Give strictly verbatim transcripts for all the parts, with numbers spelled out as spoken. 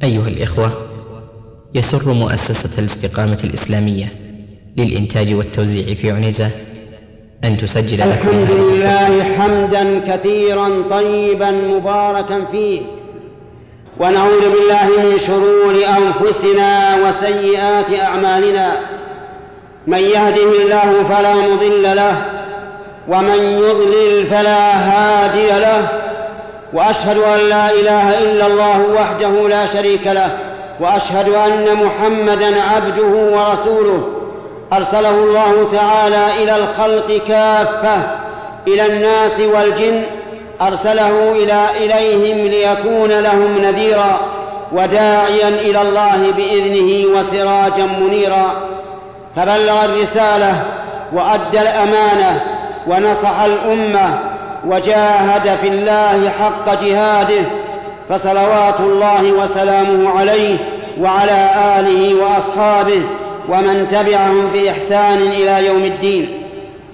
أيها الإخوة، يسر مؤسسة الاستقامة الإسلامية للإنتاج والتوزيع في عنيزة أن تسجل لكم الحمد لله حمدا كثيرا طيبا مباركا فيه، ونعوذ بالله من شرور أنفسنا وسيئات أعمالنا. من يهده الله فلا مضل له، ومن يضلل فلا هادي له، وأشهد أن لا إله إلا الله وحده لا شريك له، وأشهد أن محمدًا عبده ورسوله أرسله الله تعالى إلى الخلق كافة، إلى الناس والجن، أرسله إلى إليهم ليكون لهم نذيرا وداعيا إلى الله بإذنه وسراجا منيرا. فبلغ الرسالة وأدى الأمانة ونصح الأمة وجاهد في الله حق جهاده، فصلوات الله وسلامه عليه وعلى آله وأصحابه ومن تبعهم في إحسان إلى يوم الدين.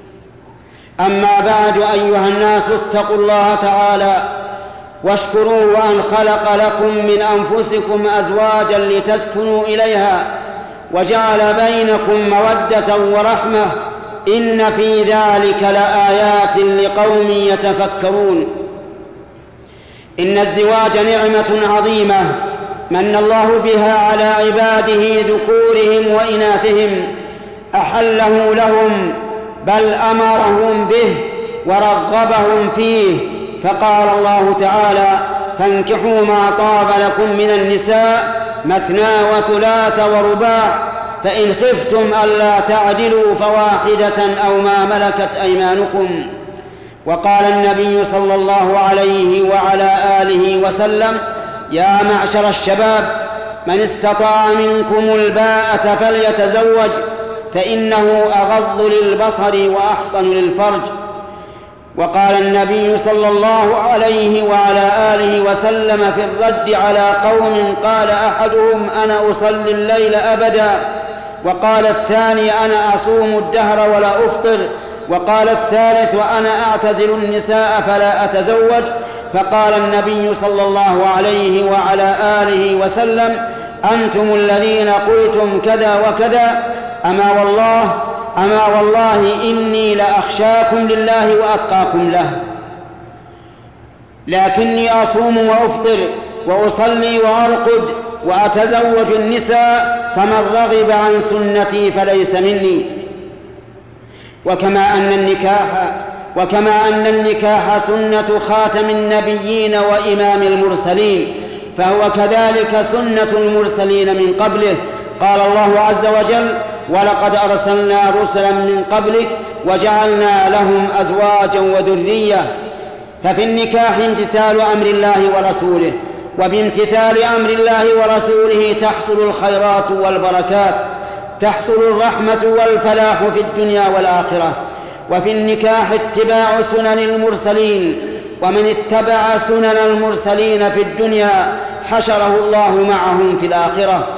أما بعد، أيها الناس، اتقوا الله تعالى واشكروه أن خلق لكم من أنفسكم أزواجا لتسكنوا إليها وجعل بينكم مودة ورحمة، إن في ذلك لآيات لقوم يتفكرون. إن الزواج نعمة عظيمة من الله بها على عباده ذكورهم وإناثهم، أحله لهم بل أمرهم به ورغبهم فيه، فقال الله تعالى: فانكحوا ما طاب لكم من النساء مثنى وثلاث ورباع، فإن خفتم ألا تعدلوا فواحدة أو ما ملكت أيمانكم. وقال النبي صلى الله عليه وعلى آله وسلم: يا معشر الشباب، من استطاع منكم الباءة فليتزوج، فإنه أغض للبصر وأحصن للفرج. وقال النبي صلى الله عليه وعلى آله وسلم في الرد على قوم قال أحدهم: أنا أصلي الليل أبدا، وقال الثاني: أنا أصوم الدهر ولا أفطر، وقال الثالث: وأنا أعتزل النساء فلا أتزوج. فقال النبي صلى الله عليه وعلى آله وسلم: أنتم الذين قلتم كذا وكذا، أما والله أما والله إني لأخشاكم لله وأتقاكم له، لكني أصوم وأفطر وأصلي وأرقد وأتزوج النساء، فمن رغب عن سنتي فليس مني. وكما أن النكاح وكما أن النكاح سنة خاتم النبيين وإمام المرسلين، فهو كذلك سنة المرسلين من قبله. قال الله عز وجل: ولقد أرسلنا رسلا من قبلك وجعلنا لهم أزواجا وذرية. ففي النكاح امتثال أمر الله ورسوله، وبامتثال أمر الله ورسوله تحصل الخيرات والبركات، تحصل الرحمة والفلاح في الدنيا والآخرة. وفي النكاح اتباع سنن المرسلين، ومن اتبع سنن المرسلين في الدنيا حشره الله معهم في الآخرة.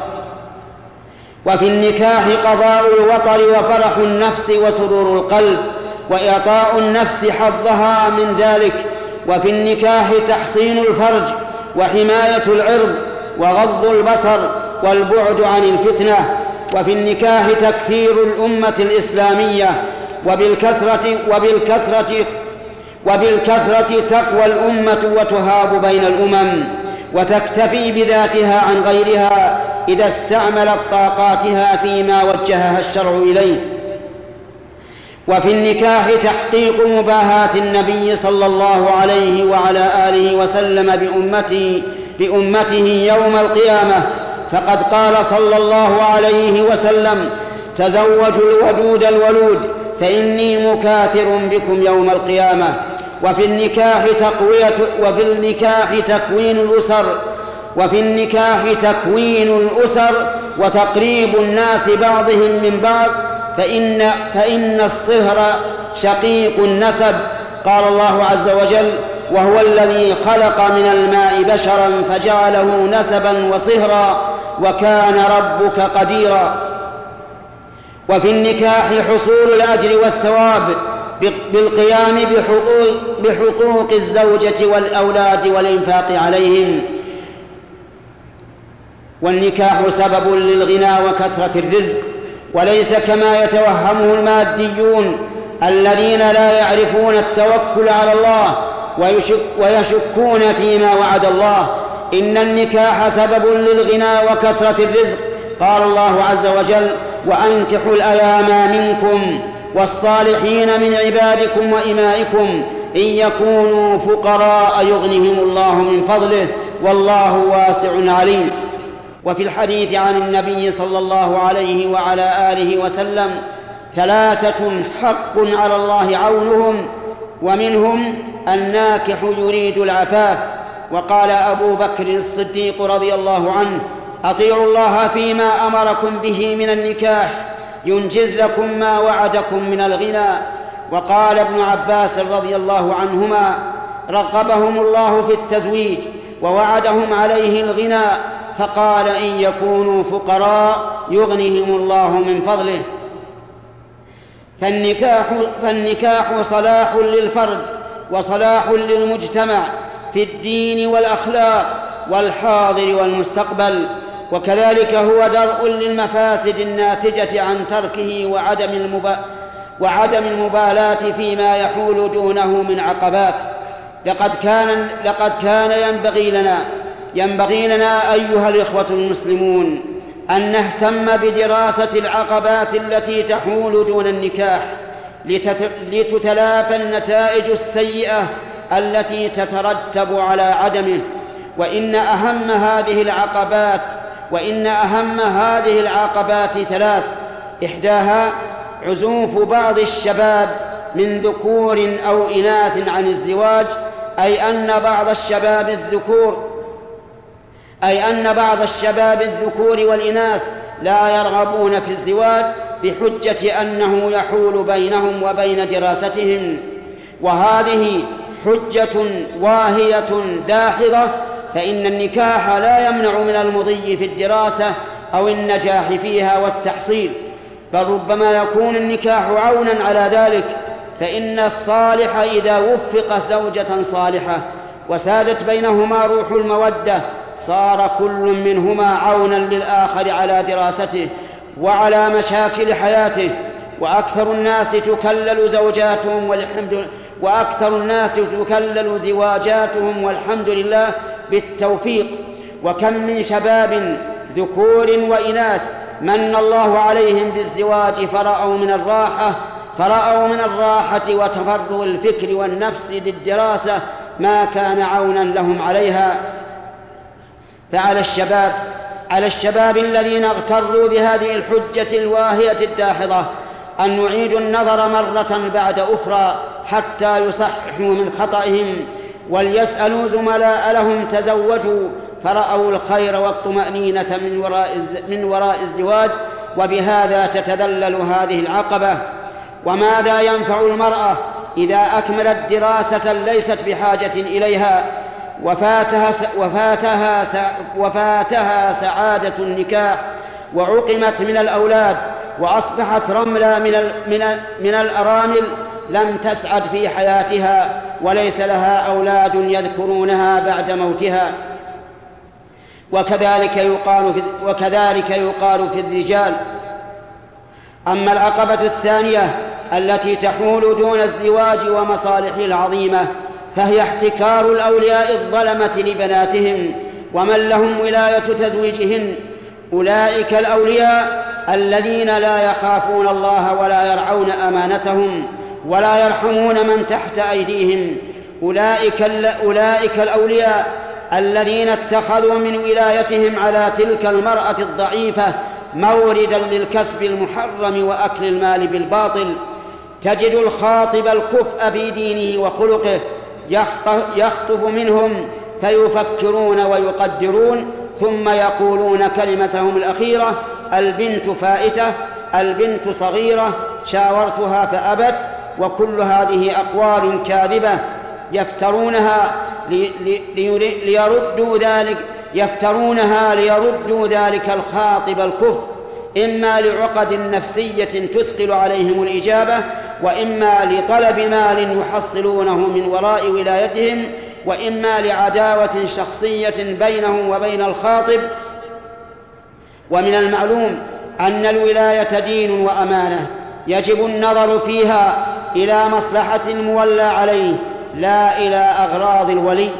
وفي النكاح قضاء الوطر وفرح النفس وسرور القلب، وإعطاء النفس حظها من ذلك. وفي النكاح تحصين الفرج وحماية العرض وغض البصر والبعد عن الفتنة. وفي النكاح تكثير الأمة الإسلامية، وبالكثرة وبالكثرة وبالكثرة تقوى الأمة وتهاب بين الأمم، وتكتفي بذاتها عن غيرها إذا استعملت طاقاتها فيما وجهها الشرع إليه. وفي النكاح تحقيق مباهاة النبي صلى الله عليه وعلى آله وسلم بأمته, بأمته يوم القيامة، فقد قال صلى الله عليه وسلم: تزوجوا الودود الولود فإني مكاثر بكم يوم القيامة. وفي النكاح تقوية وفي النكاح تكوين الأسر وفي النكاح تكوين الأسر وتقريب الناس بعضهم من بعض، فإن, فإن الصهر شقيق النسب. قال الله عز وجل: وهو الذي خلق من الماء بشرا فجعله نسبا وصهرا وكان ربك قديرا. وفي النكاح حصول الأجر والثواب بالقيام بحقوق, بحقوق الزوجة والأولاد والإنفاق عليهم. والنكاح سبب للغنى وكثرة الرزق، وليس كما يتوهمه الماديون الذين لا يعرفون التوكل على الله ويشك ويشكون فيما وعد الله. إن النكاح سبب للغنى وكثرة الرزق. قال الله عز وجل: وأنكحوا الأيام منكم والصالحين من عبادكم وإمائكم إن يكونوا فقراء يغنهم الله من فضله والله واسع عليم. وفي الحديث عن النبي صلى الله عليه وعلى آله وسلم: ثلاثة حق على الله عونهم، ومنهم الناكح يريد العفاف. وقال أبو بكر الصديق رضي الله عنه: أطيعوا الله فيما أمركم به من النكاح ينجز لكم ما وعدكم من الغنى. وقال ابن عباس رضي الله عنهما: رغبهم الله في التزويج ووعدهم عليه الغنى، فقال: إن يكونوا فقراء يغنيهم الله من فضله. فالنكاح, فالنكاح صلاح للفرد وصلاح للمجتمع في الدين والأخلاق والحاضر والمستقبل، وكذلك هو درء للمفاسد الناتجة عن تركه وعدم, المبا... وعدم المبالاة فيما يحول دونه من عقبات. لقد كان, لقد كان ينبغي لنا ينبغي لنا أيها الإخوة المسلمون أن نهتم بدراسة العقبات التي تحول دون النكاح لتت... لتتلافى النتائج السيئة التي تترتب على عدمه. وإن أهم هذه العقبات وإن أهم هذه العقبات ثلاث: إحداها عزوف بعض الشباب من ذكور أو إناث عن الزواج، أي أن بعض الشباب الذكور أي أن بعض الشباب الذكور والإناث لا يرغبون في الزواج بحجة أنه يحول بينهم وبين دراستهم، وهذه حجة واهية داحضة، فإن النكاح لا يمنع من المضي في الدراسة أو النجاح فيها والتحصيل، بل ربما يكون النكاح عونا على ذلك. فإن الصالح إذا وفق زوجة صالحة وسادت بينهما روح المودة صار كل منهما عونا للآخر على دراسته وعلى مشاكل حياته. وأكثر الناس تكلل زوجاتهم والحمد وأكثر الناس تكلل زواجاتهم والحمد لله بالتوفيق. وكم من شباب ذكور وإناث من الله عليهم بالزواج فرأوا من الراحة فرأوا من الراحة وتفرغ الفكر والنفس للدراسة ما كان عونا لهم عليها. فعلى الشباب على الشباب الذين اغتروا بهذه الحجة الواهية الداحضة أن نعيدوا النظر مرة بعد أخرى حتى يصححوا من خطئهم، وليسألوا زملاء لهم تزوجوا فرأوا الخير والطمأنينة من وراء من وراء الزواج، وبهذا تتذلل هذه العقبة. وماذا ينفع المرأة إذا أكملت دراسة ليست بحاجة إليها وفاتها وفاتها وفاتها سعادة النكاح وعقمت من الأولاد وأصبحت رملة من من من الأرامل لم تسعد في حياتها وليس لها أولاد يذكرونها بعد موتها؟ وكذلك يقال في وكذلك يقال في الرجال. أما العقبة الثانية التي تحول دون الزواج ومصالحه العظيمة فهي احتكار الأولياء الظلمة لبناتهم ومن لهم ولاية تزويجهن. أولئك الأولياء الذين لا يخافون الله ولا يرعون أمانتهم ولا يرحمون من تحت أيديهم. أولئك, أولئك الأولياء الذين اتخذوا من ولايتهم على تلك المرأة الضعيفة موردا للكسب المحرم وأكل المال بالباطل. تجد الخاطب الكفء في دينه وخلقه يخطب منهم فيفكرون ويقدرون ثم يقولون كلمتهم الأخيرة: البنت فائتة، البنت صغيرة، شاورتها فأبت. وكل هذه أقوال كاذبة يفترونها ليردوا ذلك يفترونها ليردوا ذلك الخاطب الكفء، إما لعقد نفسية تثقل عليهم الإجابة، وإما لطلب مال يحصلونه من وراء ولايتهم، وإما لعداوة شخصية بينهم وبين الخاطب ومن المعلوم أن الولاية دين وأمانة يجب النظر فيها إلى مصلحة المولى عليه لا إلى أغراض الولي.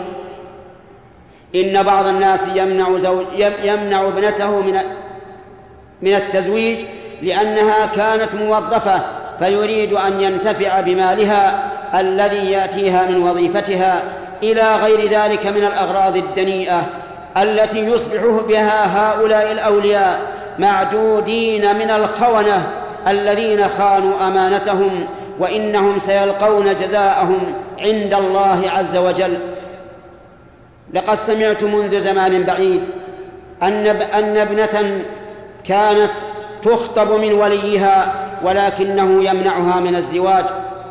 إن بعض الناس يمنع, زوج يمنع ابنته من من التزويج لأنها كانت موظفة، فيريد أن ينتفع بمالها الذي يأتيها من وظيفتها إلى غير ذلك من الأغراض الدنيئة التي يصبح بها هؤلاء الأولياء معدودين من الخونة الذين خانوا أمانتهم، وإنهم سيلقون جزاءهم عند الله عز وجل. لقد سمعت منذ زمان بعيد أن أن ابنة كانت تخطب من وليها ولكنه يمنعها من الزواج،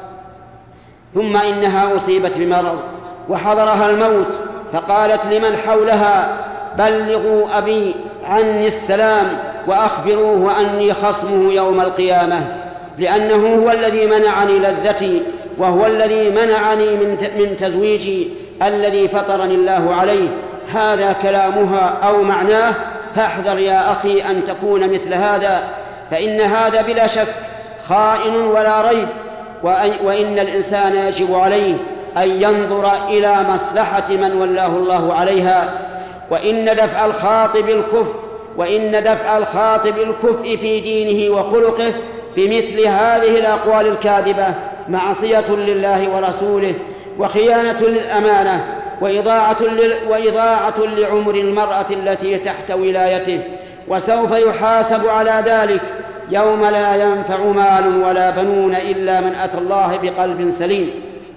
ثم إنها أصيبت بمرض وحضرها الموت، فقالت لمن حولها: بلغوا أبي عني السلام وأخبروه أني خصمه يوم القيامة، لأنه هو الذي منعني لذتي، وهو الذي منعني من تزويجي الذي فطرني الله عليه. هذا كلامها أو معناه، فاحذر يا أخي أن تكون مثل هذا، فإن هذا بلا شك خائن ولا ريب، وإن الإنسان يجب عليه أن ينظر إلى مصلحة من ولاه الله عليها. وإن دفع الخاطب الكفء وإن دفع الخاطب الكفء في دينه وخلقه بمثل هذه الأقوال الكاذبة معصية لله ورسوله، وخيانة للأمانة، وإضاعة, وإضاعة لعمر المرأة التي تحت ولايته، وسوف يحاسب على ذلك يوم لا ينفع مال ولا بنون إلا من أتى الله بقلب سليم.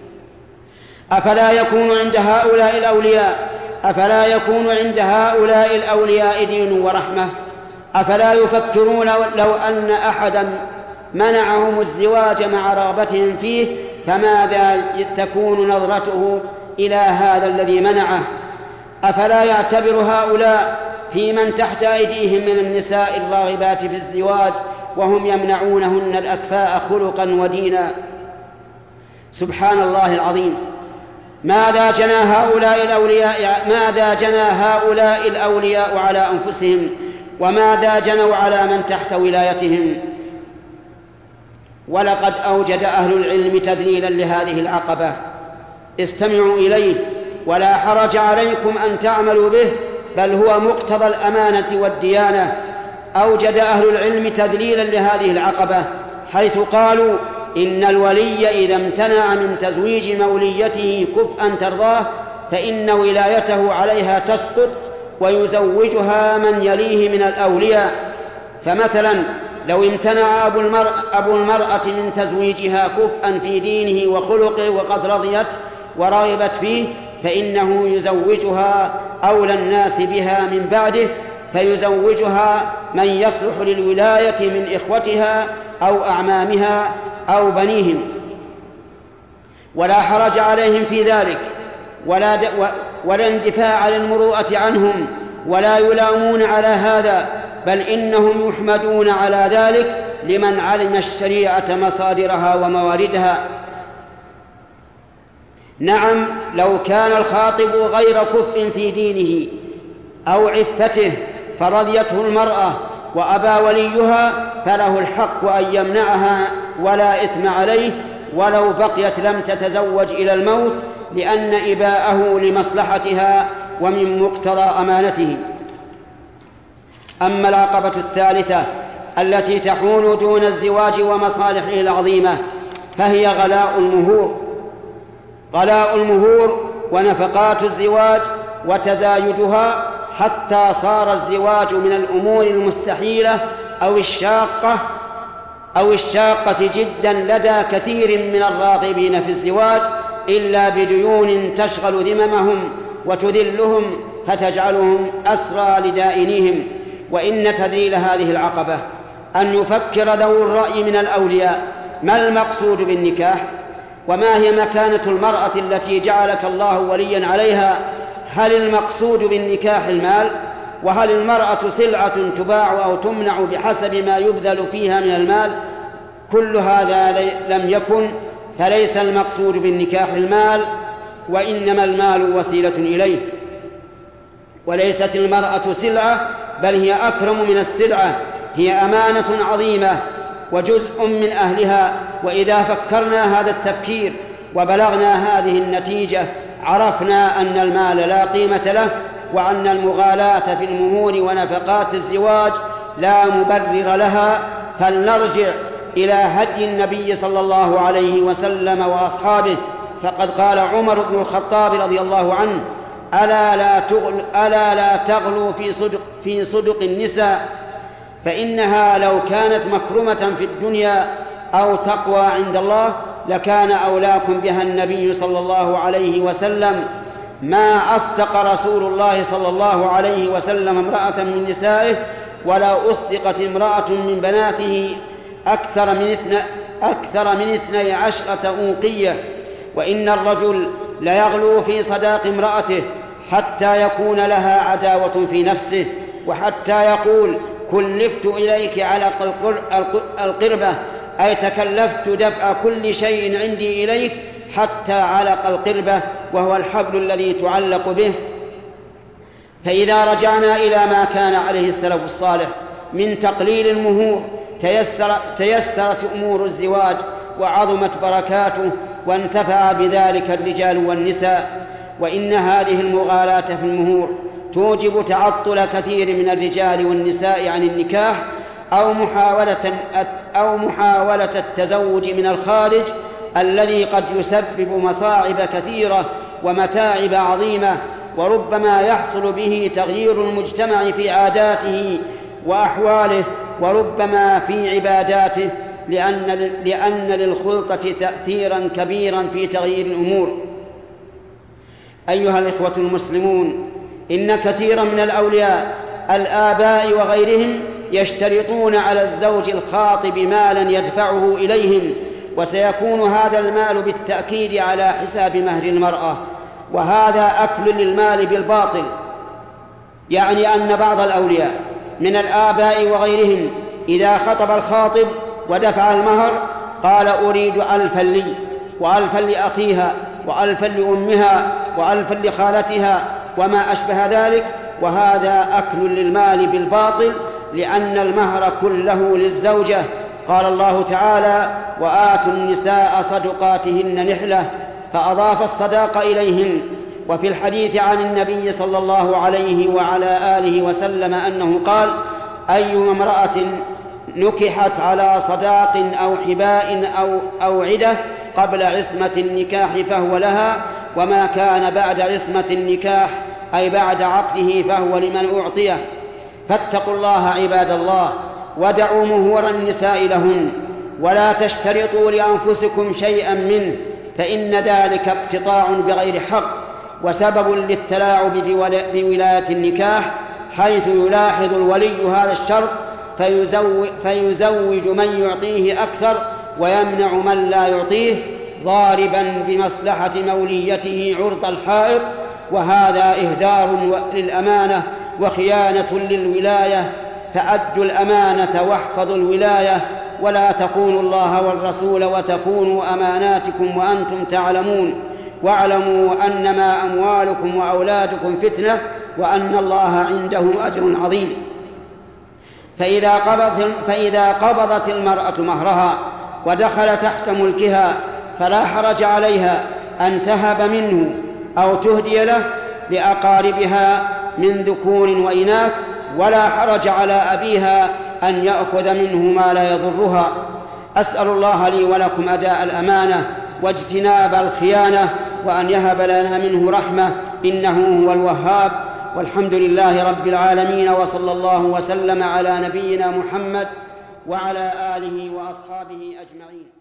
أفلا يكون عند هؤلاء الأولياء أفلا يكون عند هؤلاء الأولياء دين ورحمة؟ أفلا يفكرون لو أن أحدا منعهم الزواج مع رغبتهم فيه فماذا تكون نظرته إلى هذا الذي منعه؟ أفلا يعتبر هؤلاء في من تحت أيديهم من النساء الراغبات في الزواج وهم يمنعونهن الأكفاء خلقا ودينا؟ سبحان الله العظيم. ماذا جنى هؤلاء الأولياء ماذا جنى هؤلاء الأولياء على أنفسهم، وماذا جنوا على من تحت ولايتهم؟ ولقد أوجد أهل العلم تذليلا لهذه العقبة، استمعوا إليه ولا حرج عليكم أن تعملوا به، بل هو مقتضى الأمانة والديانة. أوجد أهل العلم تذليلا لهذه العقبة حيث قالوا إن الولي إذا امتنع من تزويج موليته كفءا ترضاه فإن ولايته عليها تسقط ويزوجها من يليه من الأولياء. فمثلا لو امتنع أبو المرأة, أبو المرأة من تزويجها كفءا في دينه وخلقه وقد رضيت ورغبت فيه فإنه يزوجها أولى الناس بها من بعده، فيزوجها من يصلح للولاية من إخوتها أو أعمامها أو بنيهم، ولا حرج عليهم في ذلك، ولا, ولا اندفاع للمروءة عنهم، ولا يلامون على هذا، بل إنهم يحمدون على ذلك لمن علم الشريعة مصادرها ومواردها. نعم، لو كان الخاطب غير كفء في دينه أو عفته فرضيته المرأة وأبى وليها فله الحق أن يمنعها ولا إثم عليه، ولو بقيت لم تتزوج إلى الموت، لأن إباءه لمصلحتها ومن مقتضى أمانته. أما العقبة الثالثة التي تحول دون الزواج ومصالحه العظيمة فهي غلاء المهور غلاء المهور ونفقات الزواج وتزايدها، حتى صار الزواج من الأمور المستحيلة أو الشاقة أو الشاقة جدا لدى كثير من الراغبين في الزواج، إلا بديون تشغل ذممهم وتذلهم فتجعلهم أسرى لدائنيهم. وإن تذليل هذه العقبة أن يفكر ذو الرأي من الأولياء ما المقصود بالنكاح، وما هي مكانة المرأة التي جعلك الله وليا عليها. هل المقصود بالنكاح المال؟ وهل المرأة سلعة تباع أو تمنع بحسب ما يبذل فيها من المال؟ كل هذا لم يكن، فليس المقصود بالنكاح المال، وإنما المال وسيلة إليه، وليست المرأة سلعة بل هي أكرم من السلعة، هي أمانة عظيمة وجزء من أهلها. وإذا فكرنا هذا التفكير وبلغنا هذه النتيجة عرفنا أن المال لا قيمة له، وأن المغالاة في المهور ونفقات الزواج لا مبرر لها. فلنرجع إلى هدي النبي صلى الله عليه وسلم وأصحابه، فقد قال عمر بن الخطاب رضي الله عنه: ألا لا تغل ألا لا تغلوا في صدق في صدق النساء، فإنها لو كانت مكرمة في الدنيا أو تقوى عند الله لكان أولاكم بها النبي صلى الله عليه وسلم. ما أصدق رسول الله صلى الله عليه وسلم امرأة من نسائه، ولا أصدقت امرأة من بناته أكثر من اثنى أكثر من اثني عشرة أوقية. وإن الرجل ليغلو في صداق امرأته حتى يكون لها عداوة في نفسه، وحتى يقول: كلفت إليك على القربة، أي تكلفت دفع كل شيء عندي إليك حتى علق القربة، وهو الحبل الذي تعلق به. فإذا رجعنا إلى ما كان عليه السلف الصالح من تقليل المهور تيسر تيسرت أمور الزواج وعظمت بركاته، وانتفع بذلك الرجال والنساء. وإن هذه المغالاة في المهور توجب تعطل كثير من الرجال والنساء عن النكاح أو محاولة أو محاولة التزوج من الخارج، الذي قد يسبب مصاعب كثيرة ومتاعب عظيمة، وربما يحصل به تغيير المجتمع في عاداته وأحواله، وربما في عباداته، لأن لأن للخلطة تأثيرا كبيرا في تغيير الأمور. أيها الإخوة المسلمون، إن كثيرا من الأولياء الآباء وغيرهم يشترطون على الزوج الخاطب مالا يدفعه إليهم، وسيكون هذا المال بالتأكيد على حساب مهر المرأة، وهذا أكل للمال بالباطل. يعني أن بعض الأولياء من الآباء وغيرهم إذا خطب الخاطب ودفع المهر قال: أريد ألفا لي، وألفا لأخيها، وألفا لأمها، وألفا لخالتها، وما أشبه ذلك، وهذا أكل للمال بالباطل، لأن المهر كله للزوجة. قال الله تعالى: وآتوا النساء صدقاتهن نحلة، فأضاف الصداق إليهن. وفي الحديث عن النبي صلى الله عليه وعلى آله وسلم أنه قال: أيما امرأة نكحت على صداق أو حباء أو أوعدة قبل عصمة النكاح فهو لها، وما كان بعد عصمة النكاح أي بعد عقده فهو لمن أعطيه. فاتقوا الله عباد الله، ودعوا مهور النساء لهن، ولا تشترطوا لأنفسكم شيئا منه، فإن ذلك اقتطاع بغير حق وسبب للتلاعب بولاية النكاح، حيث يلاحظ الولي هذا الشرط فيزوج, فيزوج من يعطيه أكثر ويمنع من لا يعطيه، ضاربا بمصلحة موليته عرض الحائط، وهذا إهدار للأمانة وخيانة للولاية. فأدوا الأمانة واحفظوا الولاية، ولا تخونوا الله والرسول وتخونوا أماناتكم وأنتم تعلمون. واعلموا أنما أموالكم وأولادكم فتنة، وأن الله عنده أجر عظيم. فإذا قبضت, فإذا قبضت المرأة مهرها ودخل تحت ملكها فلا حرج عليها أن تهب منه أو تهدي له لأقاربها من ذكور وإناث، ولا حرج على أبيها أن يأخذ منه ما لا يضرها. أسأل الله لي ولكم أداء الأمانة واجتناب الخيانة، وأن يهب لنا منه رحمة، إنه هو الوهاب. والحمد لله رب العالمين، وصلى الله وسلم على نبينا محمد وعلى آله وأصحابه أجمعين.